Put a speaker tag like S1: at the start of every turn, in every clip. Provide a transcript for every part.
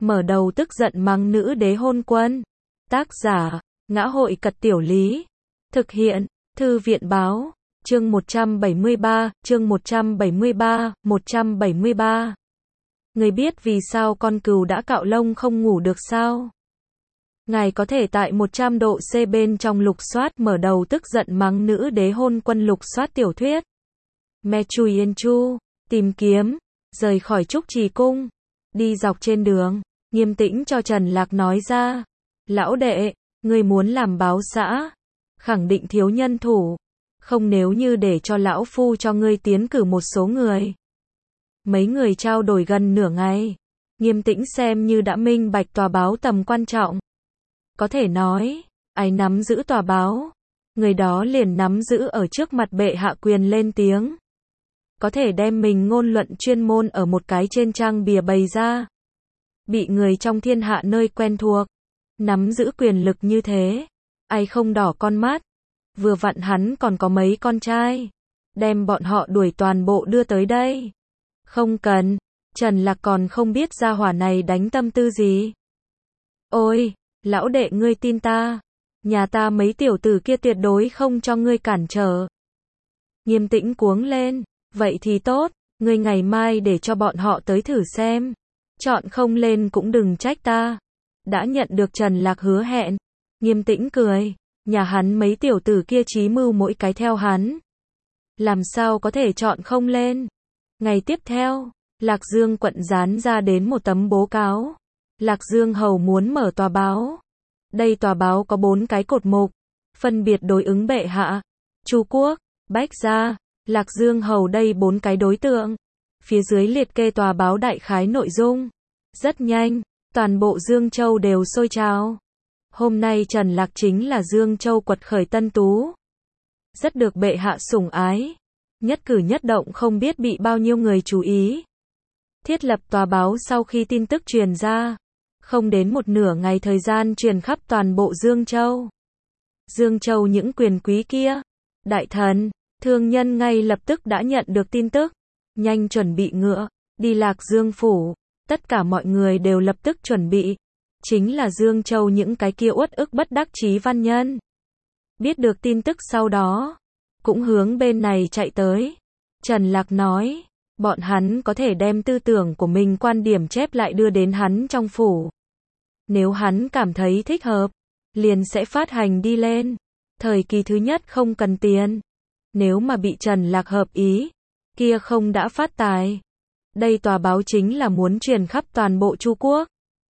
S1: mở đầu tức giận mắng nữ đế hôn quân. Tác giả, Ngã hội Cật Tiểu Lý. Thực hiện, Thư viện Báo. Chương 173, chương 173. Người biết vì sao con cừu đã cạo lông không ngủ được sao? Ngài có thể tại 100 độ C bên trong lục soát mở đầu tức giận mắng nữ đế hôn quân lục soát tiểu thuyết. Me Chui Yên Chu, tìm kiếm, rời khỏi Trúc Trì Cung, đi dọc trên đường, Nghiêm Tĩnh cho Trần Lạc nói ra. Lão đệ, ngươi muốn làm báo xã, khẳng định thiếu nhân thủ, không nếu như để cho lão phu cho ngươi tiến cử một số người. Mấy người trao đổi gần nửa ngày, Nghiêm Tĩnh xem như đã minh bạch tòa báo tầm quan trọng. Có thể nói, ai nắm giữ tòa báo, người đó liền nắm giữ ở trước mặt bệ hạ quyền lên tiếng. Có thể đem mình ngôn luận chuyên môn ở một cái trên trang bìa bày ra. Bị người trong thiên hạ nơi quen thuộc, nắm giữ quyền lực như thế, ai không đỏ con mắt. Vừa vặn hắn còn có mấy con trai, đem bọn họ đuổi toàn bộ đưa tới đây. Không cần, Trần Lạc còn không biết gia hỏa này đánh tâm tư gì. Ôi, lão đệ ngươi tin ta, nhà ta mấy tiểu tử kia tuyệt đối không cho ngươi cản trở. Nghiêm Tĩnh cuống lên, vậy thì tốt, ngươi ngày mai để cho bọn họ tới thử xem. Chọn không lên cũng đừng trách ta. Đã nhận được Trần Lạc hứa hẹn, Nghiêm Tĩnh cười, nhà hắn mấy tiểu tử kia chí mưu mỗi cái theo hắn. Làm sao có thể chọn không lên. Ngày tiếp theo, Lạc Dương quận dán ra đến một tấm bố cáo. Lạc Dương hầu muốn mở tòa báo. Đây tòa báo có 4 cái cột mục, phân biệt đối ứng bệ hạ, Chu Quốc, Bách Gia, Lạc Dương hầu đây 4 cái đối tượng. Phía dưới liệt kê tòa báo đại khái nội dung. Rất nhanh, toàn bộ Dương Châu đều sôi trào. Hôm nay Trần Lạc chính là Dương Châu quật khởi tân tú. Rất được bệ hạ sủng ái. Nhất cử nhất động không biết bị bao nhiêu người chú ý. Thiết lập tòa báo sau khi tin tức truyền ra, không đến một nửa ngày thời gian truyền khắp toàn bộ Dương Châu. Dương Châu những quyền quý kia, đại thần, thương nhân ngay lập tức đã nhận được tin tức, nhanh chuẩn bị ngựa, đi Lạc Dương phủ. Tất cả mọi người đều lập tức chuẩn bị. Chính là Dương Châu những cái kia uất ức bất đắc chí văn nhân. Biết được tin tức sau đó, cũng hướng bên này chạy tới. Trần Lạc nói, bọn hắn có thể đem tư tưởng của mình quan điểm chép lại đưa đến hắn trong phủ. Nếu hắn cảm thấy thích hợp, liền sẽ phát hành đi lên. Thời kỳ thứ nhất không cần tiền. Nếu mà bị Trần Lạc hợp ý, kia không đã phát tài. Đây tòa báo chính là muốn truyền khắp toàn bộ Chu Quốc.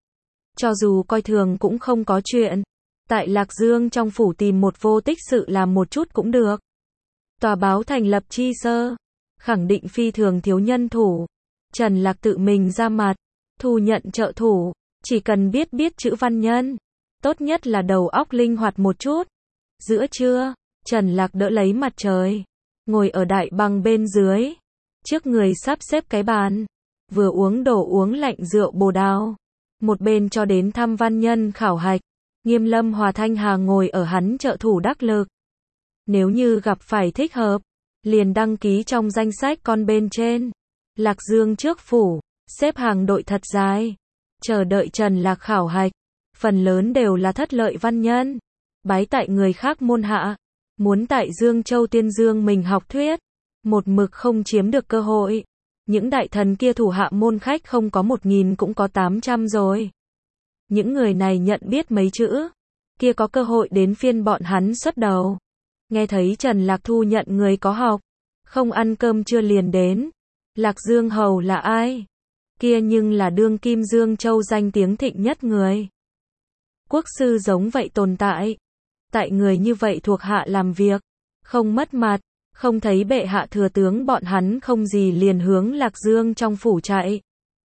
S1: Cho dù coi thường cũng không có chuyện. Tại Lạc Dương trong phủ tìm một vô tích sự làm một chút cũng được. Tòa báo thành lập chi sơ, khẳng định phi thường thiếu nhân thủ. Trần Lạc tự mình ra mặt, thu nhận trợ thủ, chỉ cần biết chữ văn nhân. Tốt nhất là đầu óc linh hoạt một chút. Giữa trưa, Trần Lạc đỡ lấy mặt trời, ngồi ở đại bằng bên dưới. Trước người sắp xếp cái bàn, vừa uống đồ uống lạnh rượu bồ đào, một bên cho đến thăm văn nhân khảo hạch. Nghiêm Lâm Hòa Thanh Hà ngồi ở hắn trợ thủ đắc lực. Nếu như gặp phải thích hợp, liền đăng ký trong danh sách con bên trên. Lạc Dương trước phủ, xếp hàng đội thật dài, chờ đợi Trần Lạc khảo hạch. Phần lớn đều là thất lợi văn nhân, bái tại người khác môn hạ, muốn tại Dương Châu Tiên Dương mình học thuyết. Một mực không chiếm được cơ hội. Những đại thần kia thủ hạ môn khách không có 1000 cũng có 800 rồi. Những người này nhận biết mấy chữ, kia có cơ hội đến phiên bọn hắn xuất đầu. Nghe thấy Trần Lạc thu nhận người có học, không ăn cơm trưa liền đến. Lạc Dương hầu là ai? Kia nhưng là đương kim Dương Châu danh tiếng thịnh nhất người. Quốc sư giống vậy tồn tại. Tại người như vậy thuộc hạ làm việc, không mất mặt. Không thấy bệ hạ thừa tướng bọn hắn không gì liền hướng Lạc Dương trong phủ chạy.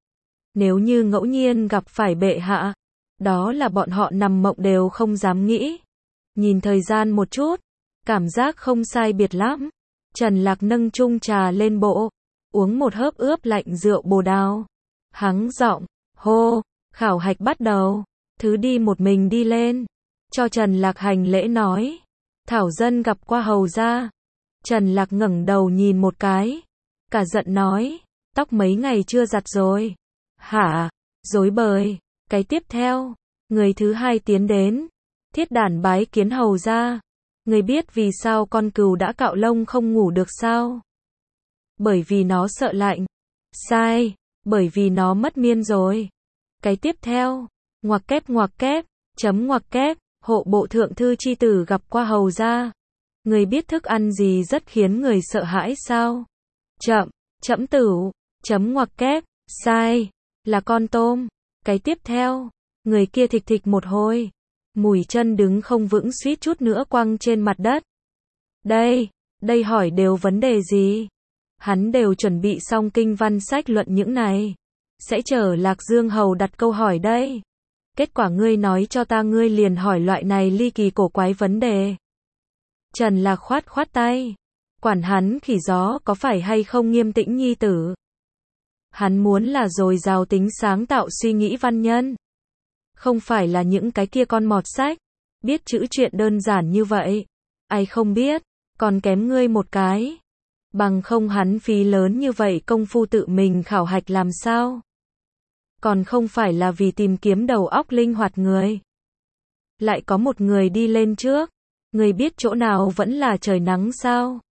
S1: Nếu như ngẫu nhiên gặp phải bệ hạ, đó là bọn họ nằm mộng đều không dám nghĩ. Nhìn thời gian một chút, cảm giác không sai biệt lắm. Trần Lạc nâng chung trà lên bộ, uống một hớp ướp lạnh rượu bồ đào. Hắng giọng, hô, khảo hạch bắt đầu, thứ đi một mình đi lên. Cho Trần Lạc hành lễ nói, thảo dân gặp qua hầu gia. Trần Lạc ngẩng đầu nhìn một cái, cả giận nói, tóc mấy ngày chưa giặt rồi. Hả? Rối bời, Cái tiếp theo, người thứ hai tiến đến. Thiết Đản bái kiến hầu ra. Người biết vì sao con cừu đã cạo lông không ngủ được sao? Bởi vì nó sợ lạnh. Sai, bởi vì nó mất miên rồi. Cái tiếp theo, ngoặc kép, chấm ngoặc kép, hộ bộ thượng thư chi tử gặp qua hầu ra. Người biết thức ăn gì rất khiến người sợ hãi sao? Trẫm tửu, chấm ngoặc kép, sai, là con tôm. Cái tiếp theo, người kia thịch thịch một hồi. Mùi chân đứng không vững suýt chút nữa quăng trên mặt đất. Đây hỏi đều vấn đề gì? Hắn đều chuẩn bị xong kinh văn sách luận những này. Sẽ chờ Lạc Dương hầu đặt câu hỏi đây. Kết quả ngươi nói cho ta ngươi liền hỏi loại này ly kỳ cổ quái vấn đề. Trần Lạc khoát tay. Quản hắn khỉ gió có phải hay không Nghiêm Tĩnh nhi tử. Hắn muốn là dồi dào tính sáng tạo suy nghĩ văn nhân. Không phải là những cái kia con mọt sách. Biết chữ chuyện đơn giản như vậy. Ai không biết, còn kém ngươi một cái. Bằng không hắn phí lớn như vậy công phu tự mình khảo hạch làm sao? Còn không phải là vì tìm kiếm đầu óc linh hoạt người. Lại có một người đi lên trước. Người biết chỗ nào vẫn là trời nắng sao?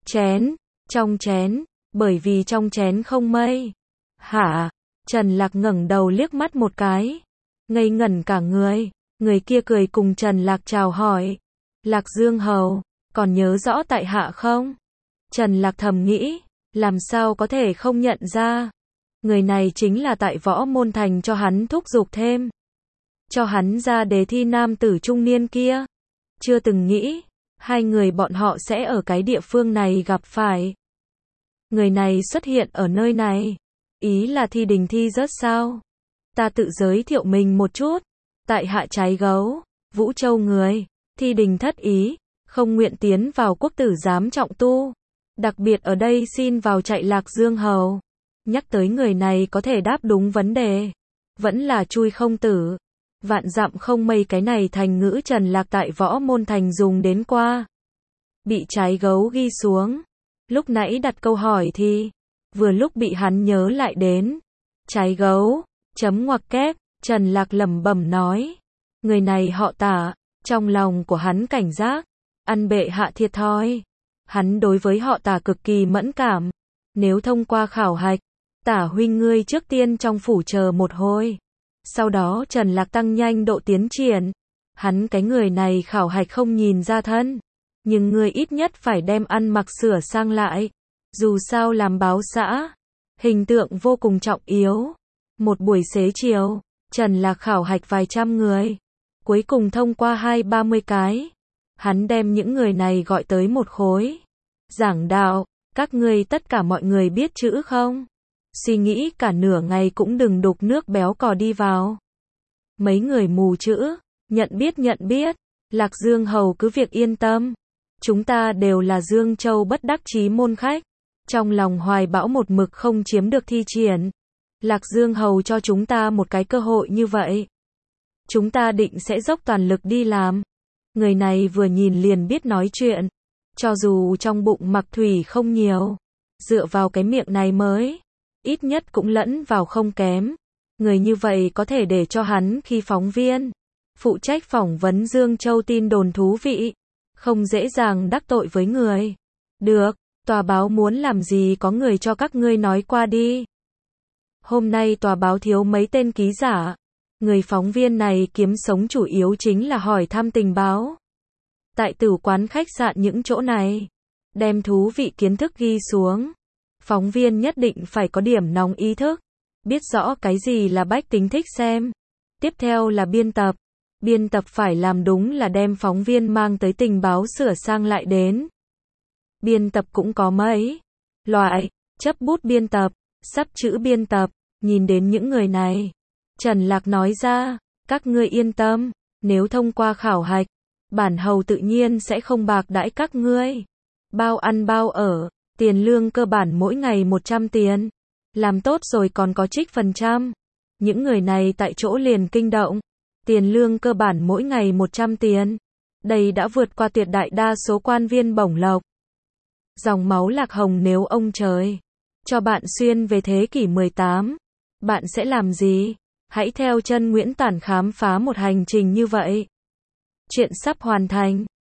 S1: Trong chén, bởi vì trong chén không mây. Hả? Trần Lạc ngẩng đầu liếc mắt một cái. Ngây ngẩn cả người. Người kia cười cùng Trần Lạc chào hỏi. Lạc Dương hầu, còn nhớ rõ tại hạ không? Trần Lạc thầm nghĩ, làm sao có thể không nhận ra. Người này chính là tại Võ Môn Thành cho hắn thúc giục thêm. Cho hắn ra đề thi nam tử trung niên kia. Chưa từng nghĩ, hai người bọn họ sẽ ở cái địa phương này gặp phải. Người này xuất hiện ở nơi này. Ý là thi đình thi rớt sao? Ta tự giới thiệu mình một chút. Tại hạ Trái Gấu, Vũ Châu người. Thi đình thất ý, không nguyện tiến vào quốc tử giám trọng tu. Đặc biệt ở đây xin vào chạy Lạc Dương hầu. Nhắc tới người này có thể đáp đúng vấn đề. Vẫn là chui không tử. Vạn dặm không mây cái này thành ngữ Trần Lạc tại Võ Môn Thành dùng đến qua. Bị Trái Gấu ghi xuống. Lúc nãy đặt câu hỏi thì, vừa lúc bị hắn nhớ lại đến. Trái Gấu, chấm ngoặc kép, Trần Lạc lẩm bẩm nói. Người này họ Tả, trong lòng của hắn cảnh giác. Ăn bệ hạ thiệt thòi. Hắn đối với họ Tả cực kỳ mẫn cảm. Nếu thông qua khảo hạch, Tả huynh ngươi trước tiên trong phủ chờ một hồi. Sau đó Trần Lạc tăng nhanh độ tiến triển. Hắn cái người này khảo hạch không nhìn ra thân. Nhưng ngươi ít nhất phải đem ăn mặc sửa sang lại. Dù sao làm báo xã, hình tượng vô cùng trọng yếu. Một buổi xế chiều, Trần Lạc khảo hạch vài trăm người. Cuối cùng thông qua 20-30 cái. Hắn đem những người này gọi tới một khối. Giảng đạo, các ngươi tất cả mọi người biết chữ không? Suy nghĩ cả nửa ngày cũng đừng đục nước béo cò đi vào. Mấy người mù chữ, nhận biết. Lạc Dương hầu cứ việc yên tâm. Chúng ta đều là Dương Châu bất đắc chí môn khách. Trong lòng hoài bão một mực không chiếm được thi triển. Lạc Dương hầu cho chúng ta một cái cơ hội như vậy. Chúng ta định sẽ dốc toàn lực đi làm. Người này vừa nhìn liền biết nói chuyện. Cho dù trong bụng mặc thủy không nhiều. Dựa vào cái miệng này mới. Ít nhất cũng lẫn vào không kém. Người như vậy có thể để cho hắn khi phóng viên. Phụ trách phỏng vấn Dương Châu tin đồn thú vị. Không dễ dàng đắc tội với người. Được, tòa báo muốn làm gì có người cho các ngươi nói qua đi. Hôm nay tòa báo thiếu mấy tên ký giả. Người phóng viên này kiếm sống chủ yếu chính là hỏi thăm tình báo. Tại tử quán khách sạn những chỗ này. Đem thú vị kiến thức ghi xuống. Phóng viên nhất định phải có điểm nóng ý thức. Biết rõ cái gì là bách tính thích xem. Tiếp theo là biên tập. Biên tập phải làm đúng là đem phóng viên mang tới tình báo sửa sang lại đến. Biên tập cũng có mấy loại, chấp bút biên tập, sắp chữ biên tập, nhìn đến những người này. Trần Lạc nói ra, các ngươi yên tâm, nếu thông qua khảo hạch, bản hầu tự nhiên sẽ không bạc đãi các ngươi. Bao ăn bao ở, tiền lương cơ bản mỗi ngày 100 tiền. Làm tốt rồi còn có trích phần trăm. Những người này tại chỗ liền kinh động. Tiền lương cơ bản mỗi ngày 100 tiền. Đây đã vượt qua tuyệt đại đa số quan viên bổng lộc. Dòng máu Lạc Hồng nếu ông trời cho bạn xuyên về thế kỷ 18, bạn sẽ làm gì? Hãy theo chân Nguyễn Tản khám phá một hành trình như vậy. Chuyện sắp hoàn thành.